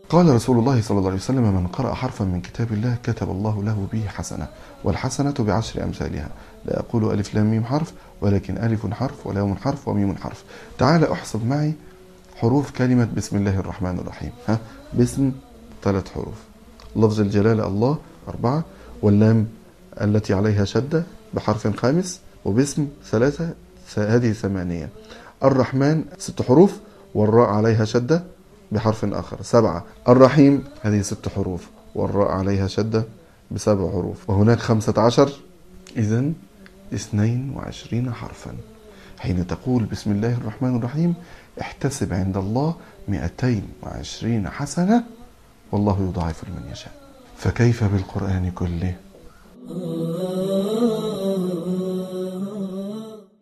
قال رسول الله صلى الله عليه وسلم: من قرأ حرفا من كتاب الله كتب الله له به حسنة، والحسنة بعشر أمثالها. لا أقول ألف لام ميم حرف، ولكن ألف حرف ولام حرف وميم حرف. تعال أحسب معي حروف كلمة بسم الله الرحمن الرحيم. بسم 3 حروف، لفظ الجلالة الله 4، واللام التي عليها شدة بحرف 5، وباسم 3، هذه 8. الرحمن 6 حروف، والراء عليها شدة بحرف آخر 7. الرحيم هذه 6 حروف، والراء عليها شدة ب7 حروف، وهناك 15، إذن 22 حرفا. حين تقول بسم الله الرحمن الرحيم احتسب عند الله 220 حسنة، والله يضاعف لمن يشاء. فكيف بالقرآن كله؟